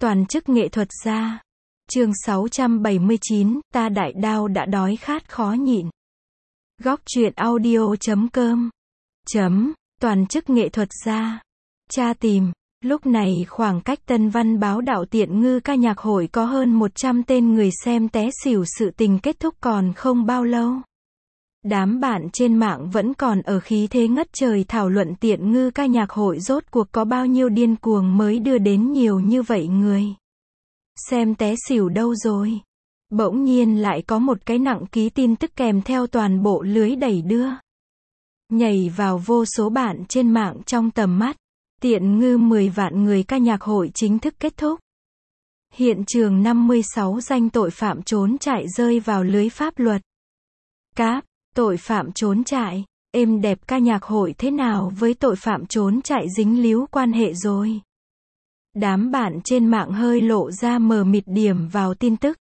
Toàn chức nghệ thuật gia. Chương 679, ta đại đao đã đói khát khó nhịn. Góc truyện audio.com. Toàn chức nghệ thuật gia. Tra tìm. Lúc này khoảng cách Tân Văn báo đạo Tiện Ngư ca nhạc hội có hơn 100 tên người xem té xỉu, sự tình kết thúc còn không bao lâu. Đám bạn trên mạng vẫn còn ở khí thế ngất trời thảo luận Tiện Ngư ca nhạc hội rốt cuộc có bao nhiêu điên cuồng mới đưa đến nhiều như vậy người xem té xỉu đâu rồi. Bỗng nhiên lại có một cái nặng ký tin tức kèm theo toàn bộ lưới đẩy đưa nhảy vào vô số bạn trên mạng trong tầm mắt. Tiện Ngư 10 vạn người ca nhạc hội chính thức kết thúc. Hiện trường 56 danh tội phạm trốn chạy rơi vào lưới pháp luật. Cáp, tội phạm trốn chạy, êm đẹp ca nhạc hội thế nào với tội phạm trốn chạy dính líu quan hệ rồi. Đám bạn trên mạng hơi lộ ra mờ mịt điểm vào tin tức.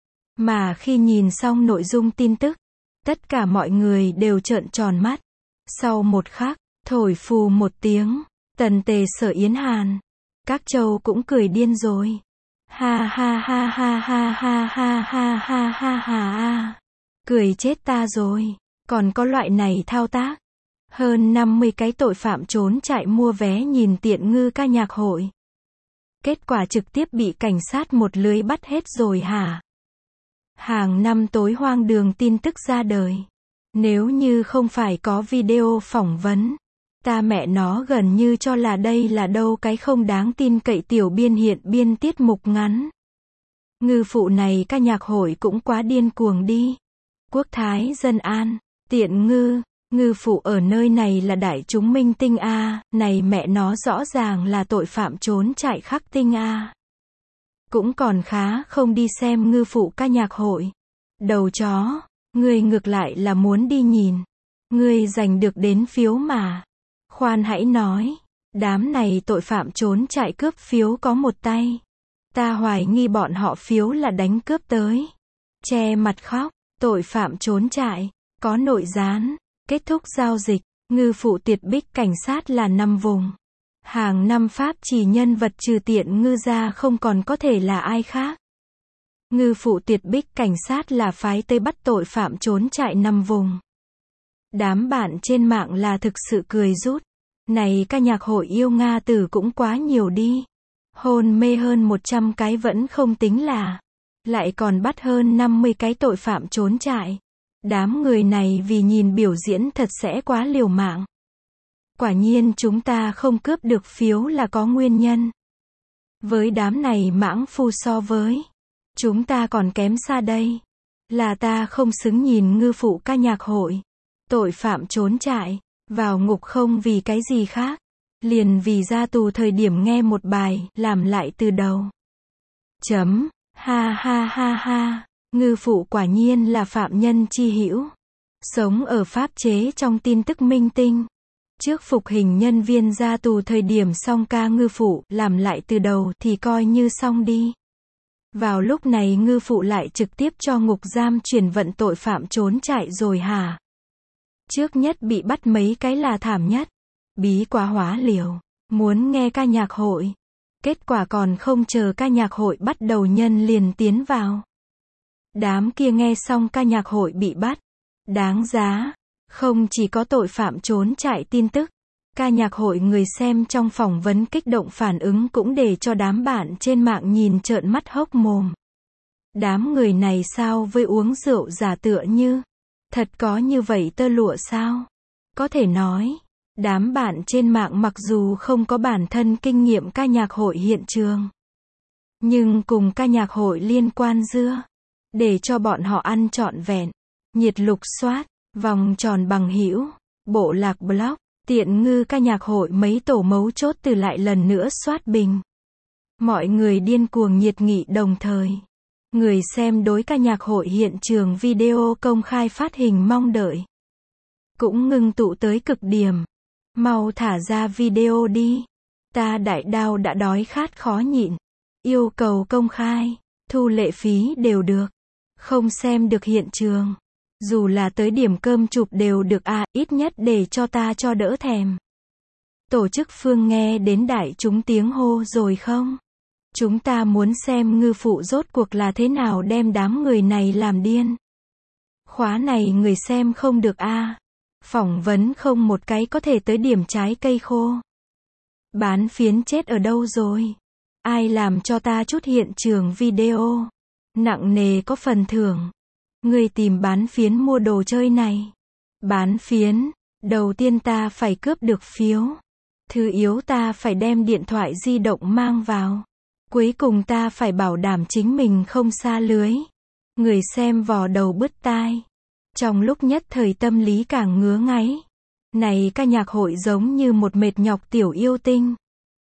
Mà khi nhìn xong nội dung tin tức, tất cả mọi người đều trợn tròn mắt. Sau một khắc, thổi phù một tiếng, Tần Tề Sở Yến Hàn, các châu cũng cười điên rồi. Ha ha ha ha ha ha ha ha ha ha ha. Cười chết ta rồi. Còn có loại này thao tác. Hơn 50 cái tội phạm trốn chạy mua vé nhìn Tiện Ngư ca nhạc hội. Kết quả trực tiếp bị cảnh sát một lưới bắt hết rồi hả? Hàng năm tối hoang đường tin tức ra đời. Nếu như không phải có video phỏng vấn, ta mẹ nó gần như cho là đây là đâu cái không đáng tin cậy tiểu biên hiện biên tiết mục ngắn. Ngư phụ này ca nhạc hội cũng quá điên cuồng đi. Quốc thái dân an, Tiện Ngư, ngư phụ ở nơi này là đại chúng minh tinh a, này mẹ nó rõ ràng là tội phạm trốn chạy khắc tinh a. Cũng còn khá không đi xem ngư phụ ca nhạc hội. Đầu chó, ngươi ngược lại là muốn đi nhìn. Ngươi giành được đến phiếu mà. Khoan hãy nói, đám này tội phạm trốn chạy cướp phiếu có một tay. Ta hoài nghi bọn họ phiếu là đánh cướp tới. Che mặt khóc, tội phạm trốn chạy, có nội gián. Kết thúc giao dịch, ngư phụ Tiệt Bích cảnh sát là 5 vùng. Hàng năm pháp chỉ nhân vật trừ Tiện Ngư ra không còn có thể là ai khác. Ngư phụ Tiệt Bích cảnh sát là phái tới bắt tội phạm trốn chạy 5 vùng. Đám bạn trên mạng là thực sự cười rút. Này ca nhạc hội yêu Nga tử cũng quá nhiều đi. Hôn mê hơn 100 cái vẫn không tính là. Lại còn bắt hơn 50 cái tội phạm trốn chạy. Đám người này vì nhìn biểu diễn thật sẽ quá liều mạng. Quả nhiên chúng ta không cướp được phiếu là có nguyên nhân. Với đám này mãng phu so với chúng ta còn kém xa đây. Là ta không xứng nhìn ngư phụ ca nhạc hội. Tội phạm trốn chạy, vào ngục không vì cái gì khác. Liền vì ra tù thời điểm nghe một bài, làm lại từ đầu. Ha ha ha ha. Ngư phụ quả nhiên là phạm nhân chi hữu. Sống ở pháp chế trong tin tức minh tinh. Trước phục hình nhân viên ra tù thời điểm xong ca ngư phụ, làm lại từ đầu thì coi như xong đi. Vào lúc này ngư phụ lại trực tiếp cho ngục giam chuyển vận tội phạm trốn chạy rồi hả? Trước nhất bị bắt mấy cái là thảm nhất. Bí quá hóa liều. Muốn nghe ca nhạc hội. Kết quả còn không chờ ca nhạc hội bắt đầu nhân liền tiến vào. Đám kia nghe xong ca nhạc hội bị bắt. Đáng giá. Không chỉ có tội phạm trốn chạy tin tức. Ca nhạc hội người xem trong phỏng vấn kích động phản ứng cũng để cho đám bạn trên mạng nhìn trợn mắt hốc mồm. Đám người này sao với uống rượu giả tựa như. Thật có như vậy tơ lụa sao? Có thể nói. Đám bạn trên mạng mặc dù không có bản thân kinh nghiệm ca nhạc hội hiện trường. Nhưng cùng ca nhạc hội liên quan dưa. Để cho bọn họ ăn trọn vẹn. Nhiệt lục soát, vòng tròn bằng hữu, bộ lạc blog, Tiện Ngư ca nhạc hội mấy tổ mấu chốt từ lại lần nữa soát bình. Mọi người điên cuồng nhiệt nghị đồng thời. Người xem đối ca nhạc hội hiện trường video công khai phát hình mong đợi. Cũng ngưng tụ tới cực điểm. Mau thả ra video đi. Ta đại đao đã đói khát khó nhịn. Yêu cầu công khai, thu lệ phí đều được. Không xem được hiện trường. Dù là tới điểm cơm chụp đều được à, ít nhất để cho ta cho đỡ thèm. Tổ chức phương nghe đến đại chúng tiếng hô rồi không? Chúng ta muốn xem ngư phụ rốt cuộc là thế nào đem đám người này làm điên. Khóa này người xem không được a. Phỏng vấn không một cái có thể tới điểm trái cây khô. Bán phiến chết ở đâu rồi? Ai làm cho ta chút hiện trường video? Nặng nề có phần thưởng. Người tìm bán phiến mua đồ chơi này. Bán phiến, đầu tiên ta phải cướp được phiếu. Thứ yếu ta phải đem điện thoại di động mang vào. Cuối cùng ta phải bảo đảm chính mình không xa lưới. Người xem vò đầu bứt tai. Trong lúc nhất thời tâm lý càng ngứa ngáy. Này ca nhạc hội giống như một mệt nhọc tiểu yêu tinh.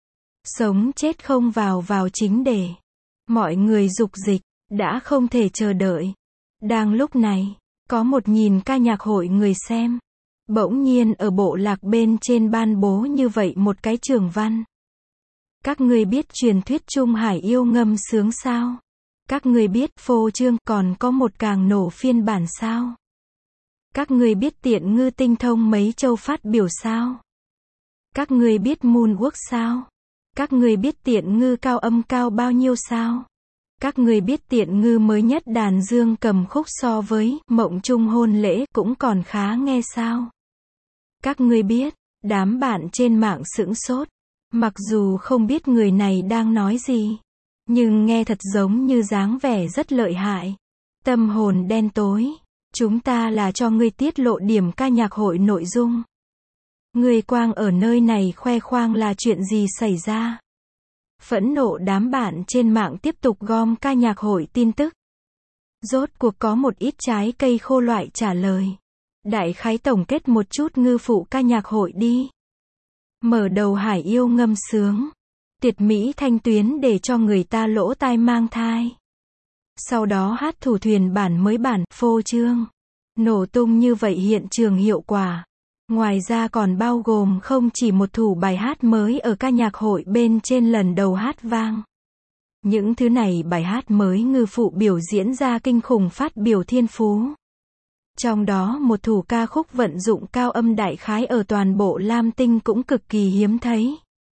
Sống chết không vào chính đề. Mọi người dục dịch, đã không thể chờ đợi. Đang lúc này, có 1.000 ca nhạc hội người xem. Bỗng nhiên ở bộ lạc bên trên ban bố như vậy một cái trường văn. Các ngươi biết truyền thuyết Trung Hải yêu ngâm sướng sao? Các ngươi biết phô trương còn có một càng nổ phiên bản sao? Các ngươi biết tiện ngư tinh thông mấy châu phát biểu sao? Các ngươi biết moonwalk sao? Các ngươi biết tiện ngư cao âm cao bao nhiêu sao? Các ngươi biết tiện ngư mới nhất đàn dương cầm khúc so với mộng trung hôn lễ cũng còn khá nghe sao? Các ngươi biết, đám bạn trên mạng sững sốt. Mặc dù không biết người này đang nói gì, nhưng nghe thật giống như dáng vẻ rất lợi hại. Tâm hồn đen tối. Chúng ta là cho ngươi tiết lộ điểm ca nhạc hội nội dung. Ngươi quang ở nơi này khoe khoang là chuyện gì xảy ra? Phẫn nộ đám bạn trên mạng tiếp tục gom ca nhạc hội tin tức. Rốt cuộc có một ít trái cây khô loại trả lời. Đại khái tổng kết một chút ngư phụ ca nhạc hội đi. Mở đầu hải yêu ngâm sướng. Tiệt mỹ thanh tuyến để cho người ta lỗ tai mang thai. Sau đó hát thủ thuyền bản mới bản, phô trương. Nổ tung như vậy hiện trường hiệu quả. Ngoài ra còn bao gồm không chỉ một thủ bài hát mới ở ca nhạc hội bên trên lần đầu hát vang. Những thứ này bài hát mới ngư phụ biểu diễn ra kinh khủng phát biểu thiên phú. Trong đó một thủ ca khúc vận dụng cao âm đại khái ở toàn bộ Lam Tinh cũng cực kỳ hiếm thấy.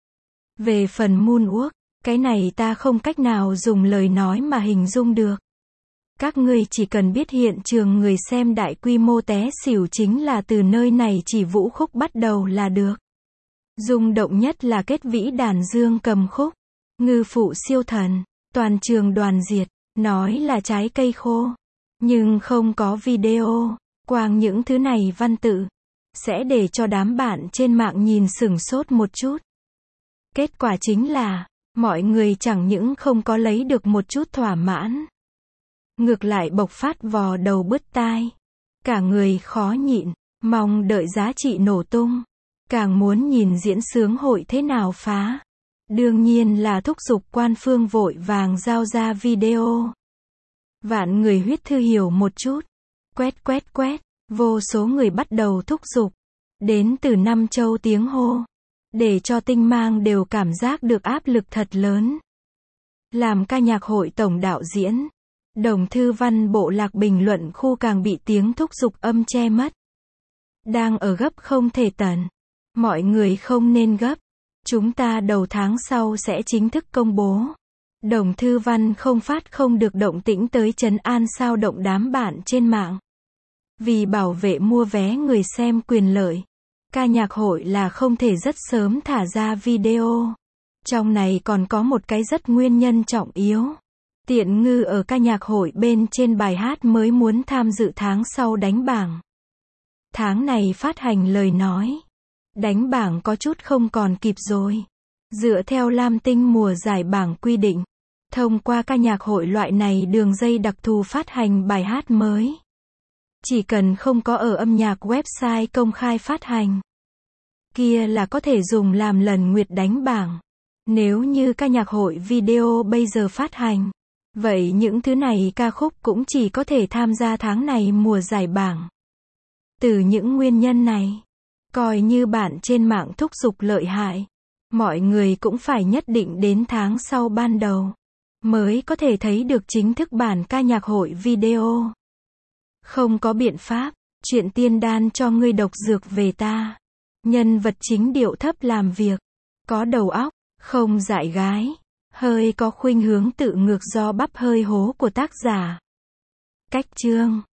Về phần moonwalk, cái này ta không cách nào dùng lời nói mà hình dung được. Các ngươi chỉ cần biết hiện trường người xem đại quy mô té xỉu chính là từ nơi này chỉ vũ khúc bắt đầu là được. Rung động nhất là kết vĩ đàn dương cầm khúc. Ngư phụ siêu thần, toàn trường đoàn diệt, nói là trái cây khô. Nhưng không có video, quang những thứ này văn tự, sẽ để cho đám bạn trên mạng nhìn sửng sốt một chút. Kết quả chính là, mọi người chẳng những không có lấy được một chút thỏa mãn. Ngược lại bộc phát vò đầu bứt tai. Cả người khó nhịn, mong đợi giá trị nổ tung. Càng muốn nhìn diễn sướng hội thế nào phá. Đương nhiên là thúc giục quan phương vội vàng giao ra video. Vạn người huyết thư hiểu một chút. Quét, vô số người bắt đầu thúc giục. Đến từ 5 châu tiếng hô. Để cho tinh mang đều cảm giác được áp lực thật lớn. Làm ca nhạc hội tổng đạo diễn. Đồng thư văn bộ lạc bình luận khu càng bị tiếng thúc giục âm che mất. Đang ở gấp không thể tận. Mọi người không nên gấp. Chúng ta đầu tháng sau sẽ chính thức công bố. Đồng thư văn không phát không được động tĩnh tới trấn an sao động đám bạn trên mạng. Vì bảo vệ mua vé người xem quyền lợi. Ca nhạc hội là không thể rất sớm thả ra video. Trong này còn có một cái rất nguyên nhân trọng yếu. Tiện ngư ở ca nhạc hội bên trên bài hát mới muốn tham dự tháng sau đánh bảng. Tháng này phát hành lời nói. Đánh bảng có chút không còn kịp rồi. Dựa theo Lam Tinh mùa giải bảng quy định. Thông qua ca nhạc hội loại này đường dây đặc thù phát hành bài hát mới. Chỉ cần không có ở âm nhạc website công khai phát hành. Kia là có thể dùng làm lần nguyệt đánh bảng. Nếu như ca nhạc hội video bây giờ phát hành. Vậy những thứ này ca khúc cũng chỉ có thể tham gia tháng này mùa giải bảng. Từ những nguyên nhân này, coi như bạn trên mạng thúc giục lợi hại, mọi người cũng phải nhất định đến tháng sau ban đầu, mới có thể thấy được chính thức bản ca nhạc hội video. Không có biện pháp, chuyện tiên đan cho ngươi độc dược về ta. Nhân vật chính điệu thấp làm việc, có đầu óc, không dại gái. Hơi có khuynh hướng tự ngược do bắp hơi hố của tác giả. Cách chương